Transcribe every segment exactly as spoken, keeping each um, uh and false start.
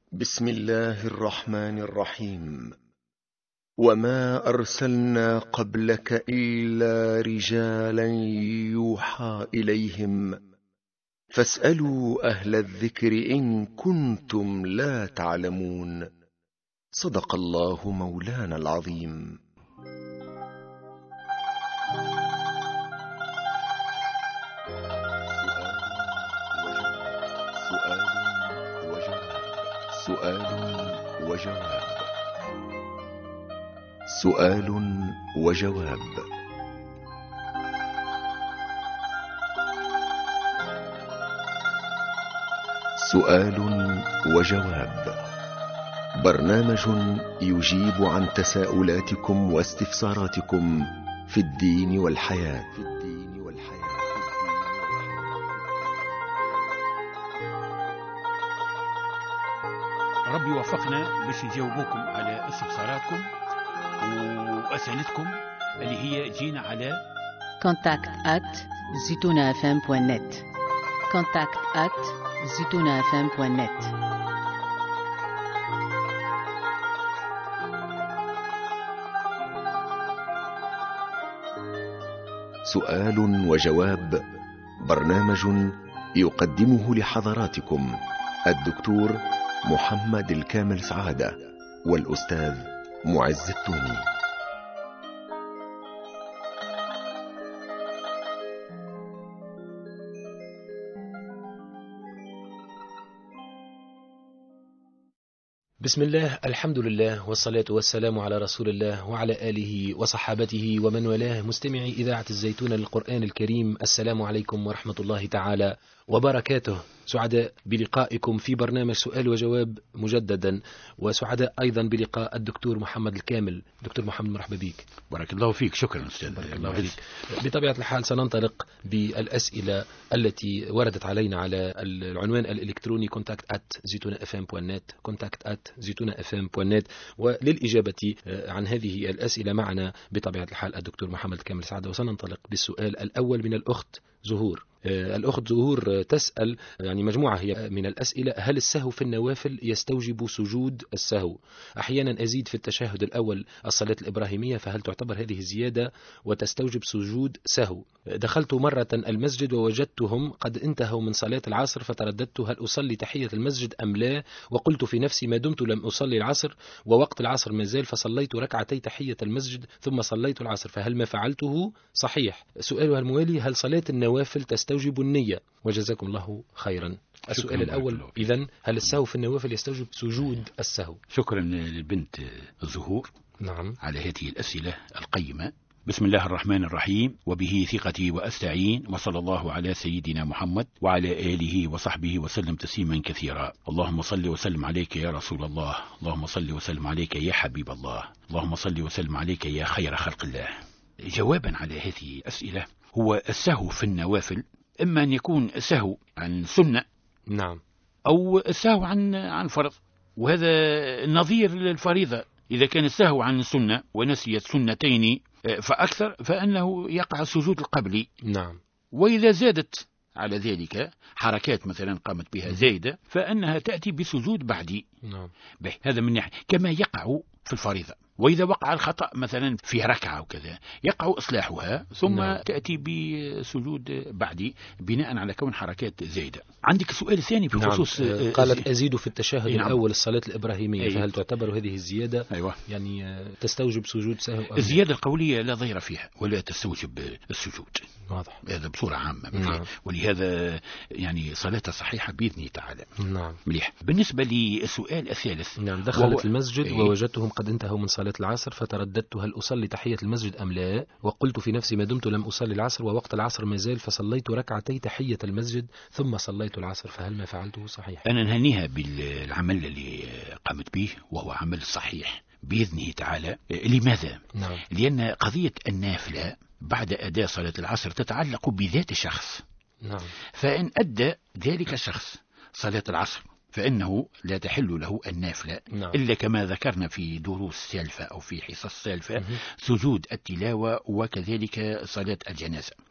بسم الله الرحمن الرحيم. وما أرسلنا قبلك إلا رجالا يوحى إليهم فاسألوا أهل الذكر إن كنتم لا تعلمون. صدق الله مولانا العظيم. سؤال وجواب سؤال وجواب سؤال وجواب برنامج يجيب عن تساؤلاتكم واستفساراتكم في الدين والحياة. ربي وفقنا باش نجاوبوكم على استفساراتكم وأسئلتكم اللي هي جينا على contact at zitouna f m point net contact at zitouna f m point net. سؤال وجواب برنامج يقدمه لحضراتكم الدكتور محمد الكامل سعادة والأستاذ معز التوني. بسم الله، الحمد لله، والصلاة والسلام على رسول الله وعلى آله وصحابته ومن والاه. مستمعي إذاعة الزيتون للقرآن الكريم، السلام عليكم ورحمة الله تعالى وبركاته. سعداء بلقائكم في برنامج سؤال وجواب مجددا، وسعداء أيضا بلقاء الدكتور محمد الكامل. دكتور محمد، مرحبا بك. بارك الله فيك. شكرا أستاذ. بارك الله فيك. بطبيعة الحال سننطلق بالأسئلة التي وردت علينا على العنوان الإلكتروني contact at zitouna f m point net contact at zitouna f m point net. وللإجابة عن هذه الأسئلة معنا بطبيعة الحال الدكتور محمد الكامل سعادة. وسننطلق بالسؤال الأول من الأخت زهور. الأخت زهور تسأل يعني مجموعة هي من الأسئلة: هل السهو في النوافل يستوجب سجود السهو؟ أحيانا أزيد في التشهد الأول الصلاة الإبراهيمية، فهل تعتبر هذه الزيادة وتستوجب سجود سهو؟ دخلت مرة المسجد ووجدتهم قد انتهوا من صلاة العصر، فترددت هل أصلي تحية المسجد أم لا، وقلت في نفسي ما دمت لم أصلي العصر ووقت العصر ما زال، فصليت ركعتي تحية المسجد ثم صليت العصر، فهل ما فعلته صحيح؟ سؤالها الموالي: هل صلاة النوافل تستوجب النية؟ وجزاكم الله خيرا. السؤال الأول إذن: هل السهو في النوافل يستوجب سجود السهو؟ شكرا للبنت زهور نعم على هذه الأسئلة القيمة. بسم الله الرحمن الرحيم، وبه ثقتي وأستعين، وصلى الله على سيدنا محمد وعلى آله وصحبه وسلم تسليما كثيرا. اللهم صل وسلم عليك يا رسول الله، اللهم صل وسلم عليك يا حبيب الله، اللهم صل وسلم عليك يا خير خلق الله. جوابا على هذه الأسئلة: هو السهو في النوافل إما أن يكون سهو عن سنة نعم أو سهو عن عن فرض، وهذا نظير للفريضة. إذا كان السهو عن سنة ونسيت سنتين فأكثر فإنه يقع السجود القبلي. نعم. وإذا زادت على ذلك حركات مثلا قامت بها زايدة فإنها تأتي بسجود بعدي. نعم. هذا من ناحية كما يقع في الفريضة. وإذا وقع الخطأ مثلا في ركعة وكذا يقع إصلاحها ثم نعم. تأتي بسجود بعدي بناء على كون حركات زايدة. عندك سؤال ثاني في خصوص نعم. قالت أزيد في التشهد نعم. الأول الصلاة الإبراهيمية أيوة. فهل تعتبر هذه الزيادة أيوة. يعني تستوجب سجود سهو؟ الزيادة القولية لا ضير فيها ولا تستوجب السجود. واضح. هذا بصورة عامة. نعم. ولهذا يعني صلاتها صحيحة بإذن تعالى. نعم. مليح. بالنسبة للسؤال الثالث: نعم. دخلت المسجد أيه. ووجدتهم قد انتهوا من صلاة العصر، فترددت هل أصلي تحية المسجد أم لا، وقلت في نفسي ما دمت لم أصلي العصر ووقت العصر ما زال، فصليت ركعتي تحية المسجد ثم صليت العصر، فهل ما فعلته صحيح؟ أنا نهنيها بالعمل اللي قامت به وهو عمل صحيح بإذنه تعالى. لماذا؟ نعم. لأن قضية النافلة بعد أداء صلاة العصر تتعلق بذات الشخص. نعم. فإن أدى ذلك الشخص صلاة العصر فإنه لا تحل له النافلة نعم. إلا كما ذكرنا في دروس سالفة أو في حصص سالفة سجود التلاوة وكذلك صلاة الجنازة.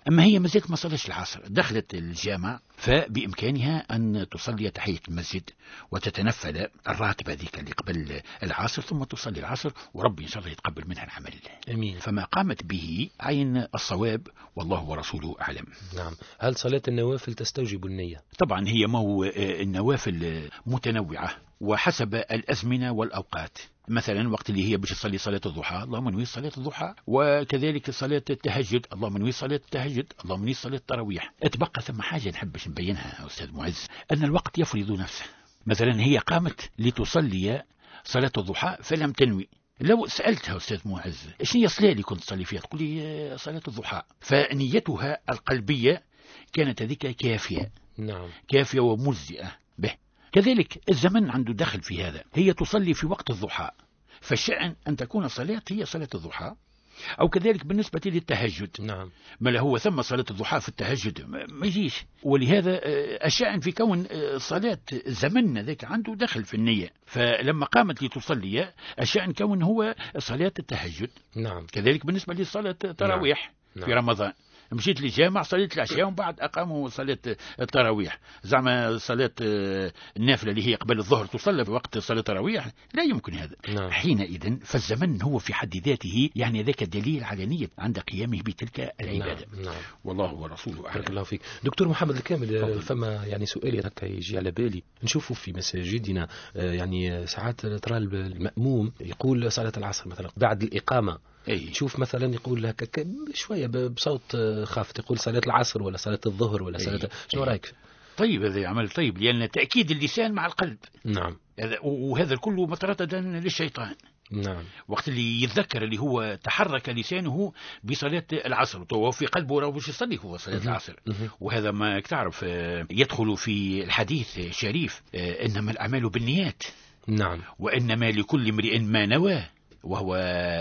أما هي مازالت ما صلتش العصر، دخلت الجامع، فبإمكانها أن تصلي تحية المسجد وتتنفل الراتب هذيك اللي قبل العصر، ثم تصلي العصر، وربي إن شاء الله يتقبل منها العمل. أمين. فما قامت به عين الصواب، والله ورسوله أعلم. نعم. هل صلاة النوافل تستوجب النية؟ طبعا هي مو النوافل متنوعة وحسب الأزمنة والأوقات. مثلا وقت اللي هي باش تصلي صلاة الضحى، اللهم نوي صلاة الضحى، وكذلك صلاة التهجد، اللهم نوي صلاة التهجد، اللهم نوي صلاة التراويح. اتبقى ثم حاجة نحب باش نبينها أستاذ معز، أن الوقت يفرض نفسه. مثلا هي قامت لتصلي صلاة الضحى فلم تنوي، لو سألتها أستاذ معز إيش هي الصلاة اللي كنت تصلي فيها، تقول لي صلاة الضحى، فنيتها القلبية كانت هذيك كافية. نعم. كافية ومجزئة به. كذلك الزمن عنده دخل في هذا، هي تصلي في وقت الضحى، فالشأن أن تكون صلاة هي صلاة الضحى، أو كذلك بالنسبة للتهجد. نعم. ما له هو ثم صلاة الضحى في التهجد ما يجيش، ولهذا الشأن في كون صلاة زمن ذاك عنده دخل في النية، فلما قامت لتصلي الشأن كون هو صلاة التهجد. نعم. كذلك بالنسبة لصلاة التراويح. نعم. في رمضان مشيت للجامع صليت العشاء ومن بعد أقاموا صلاة التراويح. زعما صلاة النافلة اللي هي قبل الظهر تصلى في وقت صلاة التراويح، لا يمكن هذا. نعم. حينئذ فالزمن هو في حد ذاته يعني ذاك دليل على نية عند قيامه بتلك العبادة. نعم. نعم. والله ورسوله أعلم. بارك الله فيك. دكتور محمد الكامل، فما يعني سؤالي هكا يجي على بالي، نشوفوا في مساجدنا يعني ساعات ترى المأموم يقول صلاة العصر مثلا بعد الإقامة، أي. شوف مثلا يقول هكا شوية بصوت خافت، يقول صلاة العصر ولا صلاة الظهر ولا صلاة أي. شنو رأيك؟ طيب هذا عمل طيب، لأن تأكيد اللسان مع القلب. نعم. وهذا كله مطردة للشيطان. نعم. وقت اللي يتذكر اللي هو تحرك لسانه بصلاة العصر وفي قلبه راه باش يصلي هو صلاة العصر، وهذا ما تعرف يدخل في الحديث الشريف إنما الأعمال بالنيات. نعم. وإنما لكل امرئ ما نوى، وهو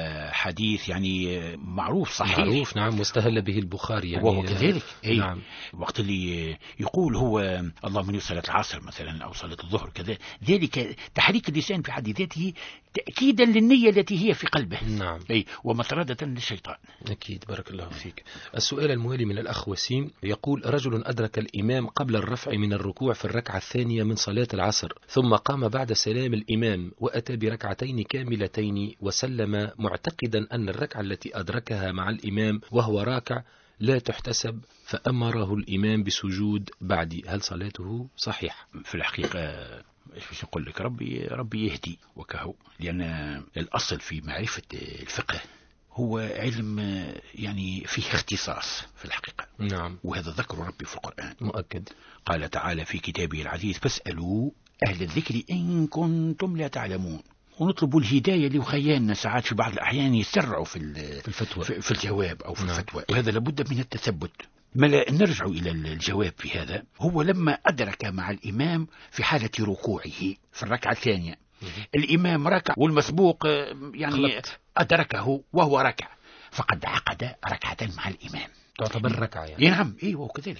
حديث يعني معروف صحيح معروف. نعم. مستهل به البخاري يعني. وهو كذلك. نعم. وقت اللي يقول هو اللهم من صلاة العصر مثلا أو صلاة الظهر كذا، ذلك تحريك اللسان في حد ذاته تأكيدا للنية التي هي في قلبه. نعم. أي ومطردة للشيطان. أكيد. بارك الله فيك. السؤال الموالي من الأخ وسيم يقول: رجل أدرك الإمام قبل الرفع من الركوع في الركعة الثانية من صلاة العصر، ثم قام بعد سلام الإمام وأتى بركعتين كاملتين وسلم معتقدا أن الركعة التي أدركها مع الإمام وهو راكع لا تحتسب، فأمره الإمام بسجود بعدي، هل صلاته صحيحة؟ في الحقيقة ايش نقول لك، ربي ربي يهدي وكهو، لأن الأصل في معرفة الفقه هو علم يعني فيه اختصاص في الحقيقة. نعم. وهذا ذكر ربي في القرآن مؤكد. قال تعالى في كتابه العزيز: فاسألوا أهل الذكر إن كنتم لا تعلمون. ونطلب الهداية لخياننا ساعات في بعض الأحيان يسرعوا في الفتوى، في الجواب أو في نعم. الفتوى، وهذا لابد من التثبت. ما لا نرجع إلى الجواب في هذا، هو لما أدرك مع الإمام في حالة ركوعه في الركعة الثانية، الإمام ركع والمسبوق يعني خلط. أدركه وهو ركع، فقد عقد ركعة مع الإمام، تعتبر ركعة يعني. نعم. إيه وكذلك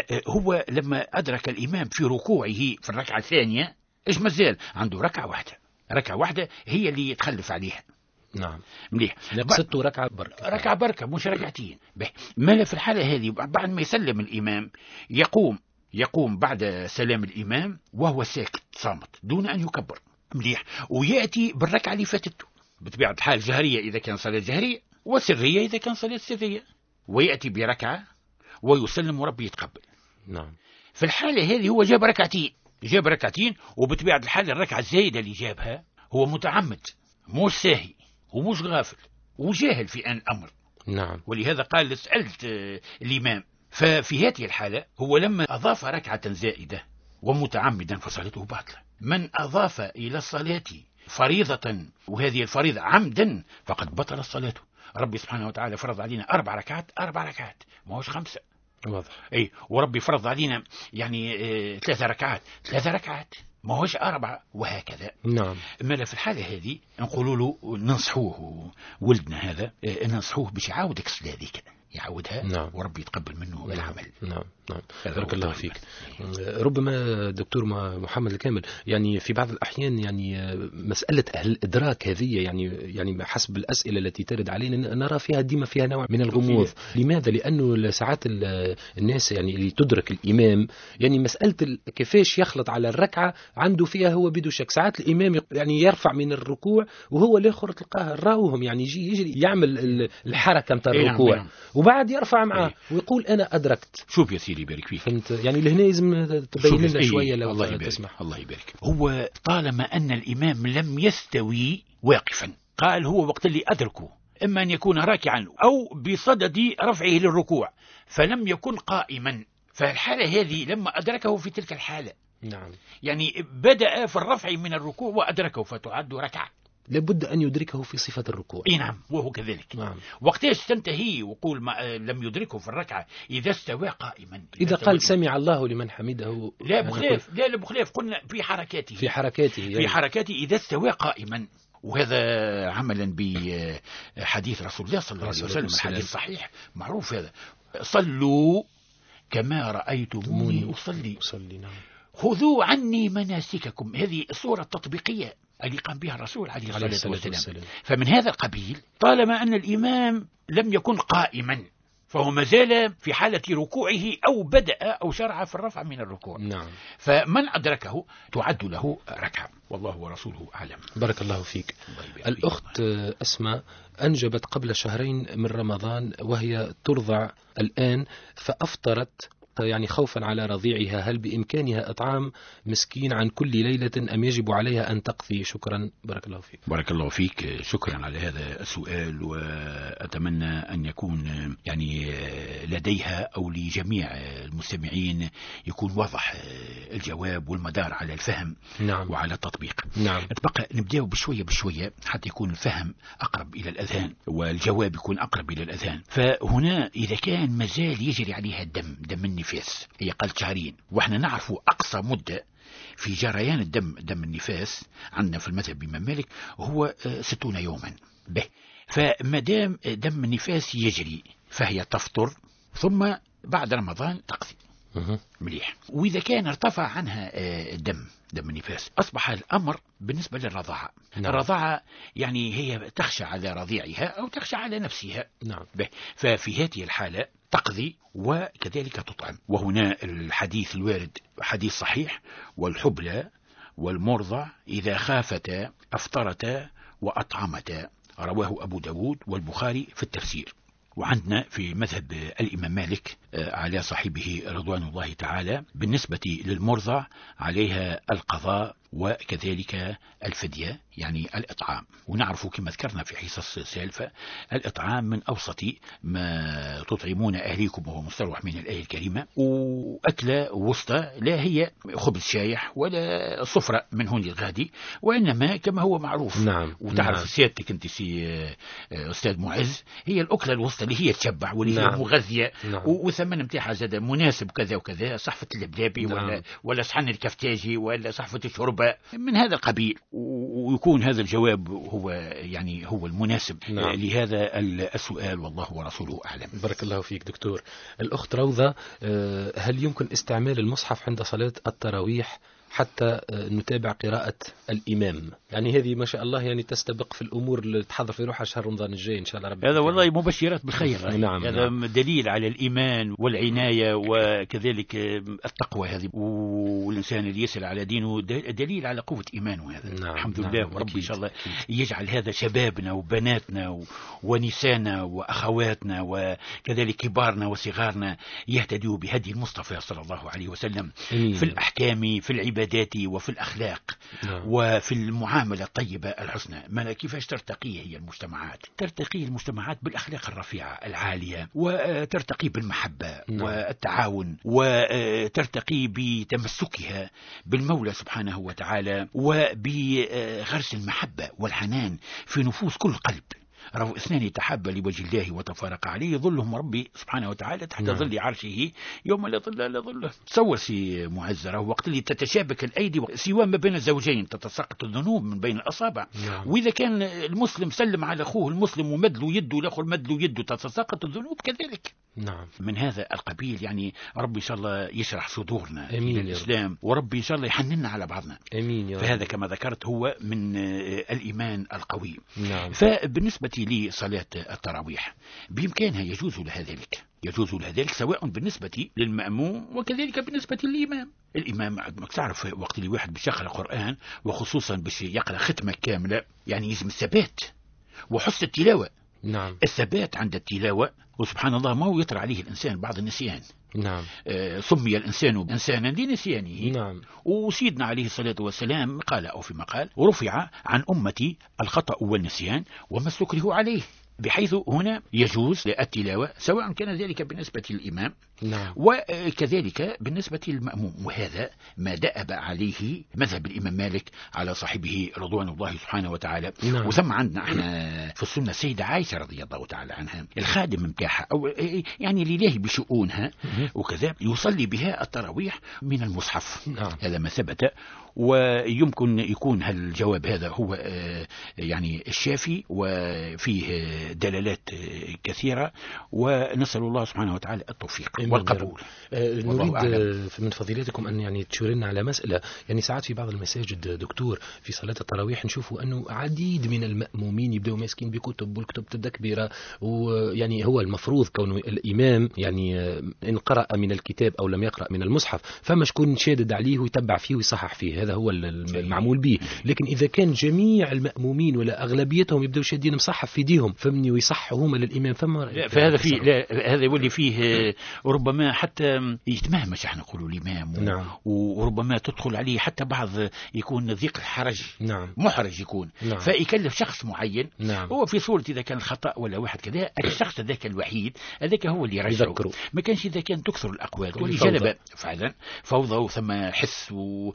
هو لما أدرك الإمام في ركوعه في الركعة الثانية، إيش مازال عنده ركعة واحدة، ركعة واحدة هي اللي يتخلف عليها. نعم. مليح. نقصته ركعة بركة، ركعة بركة مش ركعتين. ما في الحالة هذه بعد ما يسلم الإمام يقوم يقوم بعد سلام الإمام وهو ساكت صامت دون أن يكبر. مليح. ويأتي بالركعة اللي فاتته بطبيعة الحال جهرية إذا كان صلاة جهرية، وسرية إذا كان صلاة سرية، ويأتي بركعة ويسلم وربي يتقبل. نعم. في الحالة هذه هو جاب ركعتين جاب ركعتين وبطبيعة الحال الركعة الزايدة اللي جابها هو متعمد، مش ساهي ومش غافل وجاهل في أن الأمر. نعم. ولهذا قال سألت الإمام. ففي هذه الحالة هو لما أضاف ركعة زائدة ومتعمدا فصلاته باطلة. من أضاف إلى الصلاة فريضة وهذه الفريضة عمدا فقد بطل الصلاة. ربي سبحانه وتعالى فرض علينا أربع ركعات أربع ركعات ما هوش خمسة. واضح. أي وربي فرض علينا يعني اه ثلاثة ركعات ثلاثة ركعات ما هوش أربعة وهكذا. نعم. ما في الحالة هذه نقول له ننصحوه ولدنا هذا اه ننصحوه باش يعاود الصلاة ذيك يعودها. نعم. وربي يتقبل منه نعم. العمل. نعم. نعم. بارك الله فيك. ربما دكتور محمد الكامل، يعني في بعض الأحيان يعني مسألة الإدراك هذه يعني يعني حسب الأسئلة التي ترد علينا نرى فيها ديما فيها نوع من الغموض. لماذا؟ لأنه ساعات الناس يعني اللي تدرك الإمام يعني مسألة كيفاش يخلط على الركعة عنده فيها هو بدو شك. ساعات الإمام يعني يرفع من الركوع وهو الآخر تلقاه راوهم يعني يجي يجري يعمل الحركة متاع الركوع وبعد يرفع معه ويقول أنا أدركت. شوف يا سيدي يبارك فيك، فهمت يعني لهنا لازم تبين لنا شوية لو الله يبارك. تسمح. الله يبارك. هو طالما أن الإمام لم يستوي واقفا، قال هو وقت اللي أدركه إما أن يكون راكعا أو بصدد رفعه للركوع فلم يكن قائما، فالحالة هذه لما أدركه في تلك الحالة نعم يعني بدأ في الرفع من الركوع وأدركه فتعد ركعة، لابد أن يدركه في صفة الركوع. اي نعم وهو كذلك. نعم. وقتاش تنتهي وقول ما لم يدركه في الركعة إذا استوى قائما. إذا قال سمع الله لمن حمده لا بخلاف لا لا بخلاف قلنا في حركاته في حركاته يعني. في حركاته إذا استوى قائما، وهذا عملا بحديث رسول الله صلى الله عليه وسلم الحديث صحيح معروف هذا، صلوا كما رأيتموني أصلي. أصلي نعم. خذوا عني مناسككم، هذه الصورة التطبيقية اللي قام بها الرسول عليه الصلاة والسلام. والسلام. فمن هذا القبيل طالما أن الإمام لم يكن قائما فهو مازال في حالة ركوعه أو بدأ أو شرع في الرفع من الركوع. نعم. فمن أدركه تعد له ركعة، والله ورسوله أعلم. بارك الله فيك. الأخت أسماء أنجبت قبل شهرين من رمضان وهي ترضع الآن فأفطرت يعني خوفا على رضيعها، هل بإمكانها إطعام مسكين عن كل ليلة أم يجب عليها أن تقضي؟ شكرا. بارك الله فيك. بارك الله فيك، شكرا على هذا السؤال، وأتمنى أن يكون يعني لديها أو لجميع المستمعين يكون واضح الجواب والمدار على الفهم. نعم. وعلى التطبيق. نعم. أتبقى نبدأ بشوية بشوية حتى يكون الفهم أقرب إلى الأذهان والجواب يكون أقرب إلى الأذهان. فهنا إذا كان مازال يجري عليها الدم دم النفاس، هي قالت شهرين، وإحنا نعرف أقصى مدة في جريان الدم دم النفاس عندنا في المذهب الإمام مالك هو ستون يوما به. فمادام دم النفاس يجري فهي تفطر ثم بعد رمضان تقضي. مليح. وإذا كان ارتفع عنها الدم دم النفاس أصبح الأمر بالنسبة للرضاعة. نعم. الرضاعة يعني هي تخشى على رضيعها أو تخشى على نفسها. نعم. به. ففي هذه الحالة تقضي وكذلك تطعم. وهنا الحديث الوارد حديث صحيح: والحبلى والمرضع إذا خافتا أفطرتا وأطعمتا، رواه أبو داود والبخاري في التفسير. وعندنا في مذهب الإمام مالك على صاحبه رضوان الله تعالى بالنسبة للمرضع عليها القضاء وكذلك الفدية يعني الإطعام. ونعرف كما ذكرنا في حصص سالفة الإطعام من أوسط ما تطعمون أهليكم وهو مستروح من الآية الكريمة، وأكلة وسطى لا هي خبز شايح ولا صفرة من هون للغادي، وإنما كما هو معروف. نعم. وتعرف نعم. سيادتك أنت سي أستاذ معز هي الأكلة الوسطى اللي هي تشبع واللي هي نعم. مغذية. نعم. وثمن متاعها زاد مناسب كذا وكذا، صحفة اللبلابي. نعم. ولا ولا صحن الكفتاجي ولا صحفة الشوربة من هذا القبيل، ويكون هذا الجواب هو يعني هو المناسب. نعم. لهذا السؤال والله ورسوله أعلم. بارك الله فيك دكتور. الأخت روضة، هل يمكن استعمال المصحف عند صلاة التراويح حتى نتابع قراءة الإمام؟ يعني هذه ما شاء الله يعني تستبق في الأمور اللي تحضر في روحها شهر رمضان الجاي إن شاء الله رب. هذا والله مبشرات بالخير. نعم. هذا نعم. دليل على الإيمان والعناية وكذلك التقوى هذه، والإنسان اللي يسأل على دينه دليل على قوة إيمانه هذا. نعم. الحمد نعم. لله. ورب إن شاء الله يجعل هذا شبابنا وبناتنا ونسانا وأخواتنا وكذلك كبارنا وصغارنا يهتدوا بهدي المصطفى صلى الله عليه وسلم. أمين. في الأحكام في العبادات وفي الأخلاق. نعم. وفي المعاملة الطيبة الحسنى. ما كيفاش ترتقي هي المجتمعات؟ ترتقي المجتمعات بالأخلاق الرفيعة العالية، وترتقي بالمحبة. نعم. والتعاون، وترتقي بتمسكها بالمولى سبحانه وتعالى وبغرس المحبة والحنان في نفوس كل قلب. رأوا اثنان يتحابا لوجه الله وتفارق عليه ظلهم ربي سبحانه وتعالى تحت نعم. ظل عرشه يوم لا ظل إلا ظله. تصور سي معزرة وقت اللي تتشابك الأيدي سواء ما بين الزوجين تتساقط الذنوب من بين الأصابع. نعم. وإذا كان المسلم سلم على أخوه المسلم ومدلو يده الآخر مدلو يده تتساقط الذنوب كذلك. نعم. من هذا القبيل. يعني ربي إن شاء الله يشرح صدورنا إلى الإسلام، وربي إن شاء الله يحننا على بعضنا. أمين يا رب. فهذا كما ذكرت هو من الإيمان القوي. نعم. فبالنسبة لصلاة التراويح بإمكانها يجوز لها ذلك، يجوز لها ذلك سواء بالنسبة للمأموم وكذلك بالنسبة للإمام. الإمام ما تعرف وقت اللي واحد باش يقرأ قرآن، وخصوصا باش يقرأ ختمة كاملة، يعني يلزم الثبات وحسن التلاوة. نعم. الثبات عند التلاوة، وسبحان الله ما هو يطرأ عليه الإنسان بعض النسيان. نعم. آه سمي الإنسان إنسانا لنسيانه. نعم. وسيدنا عليه الصلاة والسلام قال أو فيما قال: ورفع عن أمتي الخطأ والنسيان وما استكره عليه، بحيث هنا يجوز التلاوة سواء كان ذلك بالنسبة للإمام نعم. وكذلك بالنسبة للمأموم. وهذا ما دأب عليه مذهب الإمام مالك على صاحبه رضوان الله سبحانه وتعالى. نعم. وثم عندنا احنا في السنة السيدة عائشة رضي الله تعالى عنها، الخادم متاعها أو يعني لله بشؤونها وكذا يصلي بها التراويح من المصحف. نعم. هذا ما ثبت، ويمكن يكون الجواب هذا هو يعني الشافي، وفيه دلالات كثيرة، ونسأل الله سبحانه وتعالى التوفيق والقبول. نريد من فضيلتكم أن يعني تشيرنا على مسألة. يعني ساعات في بعض المساجد دكتور في صلاة التراويح نشوفوا أنه عديد من المأمومين يبدأوا ماسكين بكتب، والكتب تبدأ كبيرة، ويعني هو المفروض كون الإمام يعني إن قرأ من الكتاب أو لم يقرأ من المصحف فما شكون شادد عليه ويتبع فيه ويصحح فيه، هذا هو المعمول به. لكن إذا كان جميع المأمومين ولا أغلبيتهم يبدأوا شادين مصحف في ديهم فمني ويصحوا هما للإمام، فما فهذا فيه لا هذا يولي فيه ربما حتى يتمهمش احنا نقولوا الإمام. نعم. وربما تدخل عليه حتى بعض يكون ضيق الحرج. نعم. محرج يكون. نعم. فيكلف شخص معين. نعم. هو في صورة إذا كان خطأ ولا واحد كذا، الشخص ذاك الوحيد هذاك هو اللي يرجعه. ما كانش إذا كان تكثر الأقوال تولي جلبة فعلا فوضى وثم حس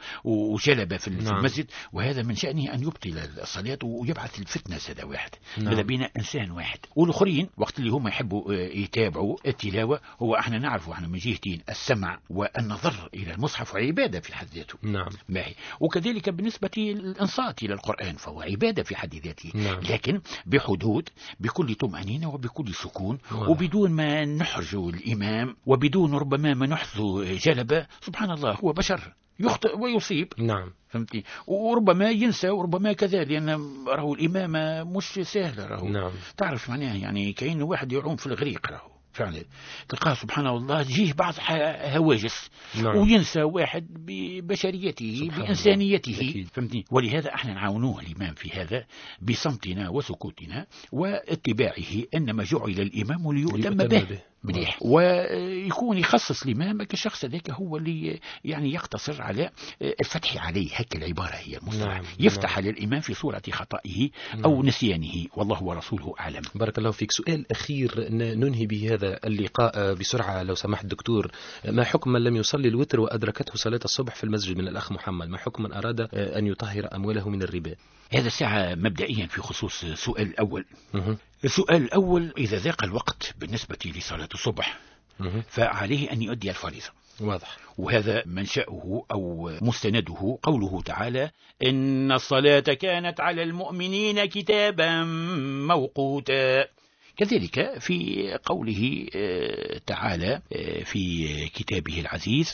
وجلبة في نعم. المسجد، وهذا من شأنه أن يبطل الصلاة ويبعث الفتنة. هذا واحد. نعم. ماذا بينا إنسان واحد، والآخرين وقت اللي هم يحبوا يتابعوا التلاوة هو احنا نعرفوا احنا من جهتين، السمع والنظر إلى المصحف عبادة في حد ذاته. نعم. باهي. وكذلك بالنسبة للإنصات إلى القرآن فهو عبادة في حد ذاته. نعم. لكن بحدود، بكل طمأنينة وبكل سكون. واضح. وبدون ما نحرج الإمام وبدون ربما ما نحث جلبة. سبحان الله هو بشر يخطئ ويصيب. نعم. فهمتي؟ وربما ينسى وربما كذا، لأن راهو الإمامة مش سهلة. راهو نعم. تعرف معناها يعني كأنه واحد يعوم في الغريق. راهو فعلا تلقاه سبحان الله تجيه بعض هواجس. نعم. وينسى واحد ببشريته بإنسانيته. فهمتني؟ ولهذا احنا نعاونوه الإمام في هذا بصمتنا وسكوتنا واتباعه، إنما جعل الإمام ليؤتم به. مليح. ويكون يخصص الإمام كشخص ذاك هو اللي يعني يقتصر على الفتح عليه، هكا العبارة هي المصطلح. نعم. يفتح على الإمام في صورة خطئه أو نعم. نسيانه، والله ورسوله أعلم. بارك الله فيك. سؤال أخير ننهي به هذا اللقاء بسرعة لو سمحت دكتور. ما حكم من لم يصلي الوتر وأدركته صلاة الصبح في المسجد من الأخ محمد؟ ما حكم من أراد أن يطهر أمواله من الربا؟ هذا الساعة مبدئيا في خصوص السؤال الأول. مه. السؤال الأول إذا ذاق الوقت بالنسبة لصلاة الصبح مه. فعليه أن يؤدي الفريضة. واضح. وهذا منشأه أو مستنده قوله تعالى: إن الصلاة كانت على المؤمنين كتابا موقوتا. كذلك في قوله تعالى في كتابه العزيز: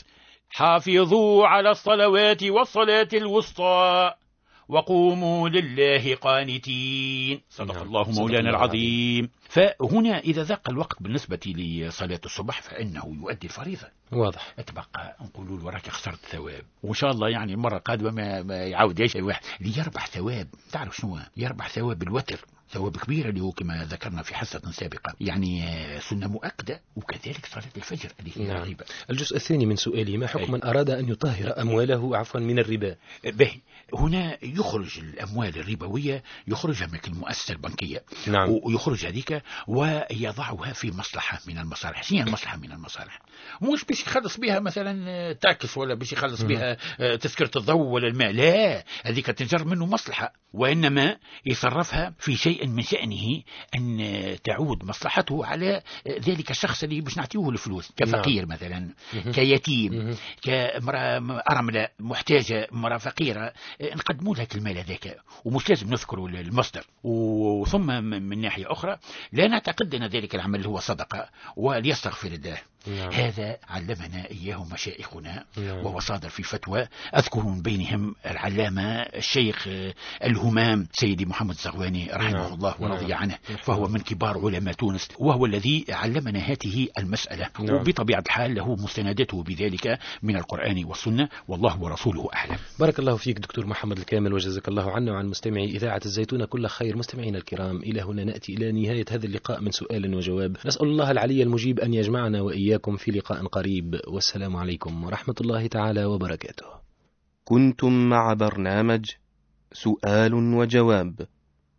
حافظوا على الصلوات والصلاة الوسطى وقوموا لله قانتين. صدق الله مولانا العظيم. فهنا إذا ذاق الوقت بالنسبة لصلاة الصبح فإنه يؤدي الفريضة. واضح. أتبقى نقولوا وراك خسرت ثواب، وإن شاء الله يعني المرة القادمة ما, ما يعود ايش الواحد ليربح ثواب. تعرف شنو يربح ثواب الوتر؟ ثواب كبير اللي هو كما ذكرنا في حصة سابقة، يعني سنة مؤكدة، وكذلك صلاة الفجر اللي هي نعم. رغيبة. الجزء الثاني من سؤالي: ما حكم من أراد أن يطهر أمواله عفوا من الربا؟ به هنا يخرج الأموال الربوية يخرجها من المؤسسة البنكية. نعم. ويخرج هذيك ويضعها في مصلحة من المصالح. شنو المصلحة من المصالح؟ مش باش يخلص بها مثلا تاكس، ولا باش يخلص بها تذكرة الضوء ولا الماء، لا، هذيك تنجر منه مصلحة، وإنما يصرفها في شيء شيء من شأنه أن تعود مصلحته على ذلك الشخص اللي باش نعطيه الفلوس، كفقير مثلا، كيتيم، كامرأة أرملة محتاجة، امرأة فقيرة، نقدموا لها المال هذاك، ومش لازم نذكروا المصدر. وثم من ناحية أخرى لا نعتقد أن ذلك العمل هو صدقة وليستغفر الله. نعم. هذا علمنا إياه مشايخنا. نعم. وهو صادر في فتوى أذكر من بينهم العلامة الشيخ الهمام سيدي محمد الزغواني رحمه. نعم. الله ورضي عنه. نعم. فهو من كبار علماء تونس، وهو الذي علمنا هذه المسألة. نعم. وبطبيعة الحال له مستنداته بذلك من القرآن والسنة، والله ورسوله أعلم. بارك الله فيك دكتور محمد الكامل، وجزاك الله عنا وعن مستمعي إذاعة الزيتونة كل خير. مستمعينا الكرام، إلى هنا نأتي إلى نهاية هذا اللقاء من سؤال وجواب. نسأل الله العلي المجيب أن يجمعنا وإياكم في لقاء قريب، والسلام عليكم ورحمة الله تعالى وبركاته. كنتم مع برنامج سؤال وجواب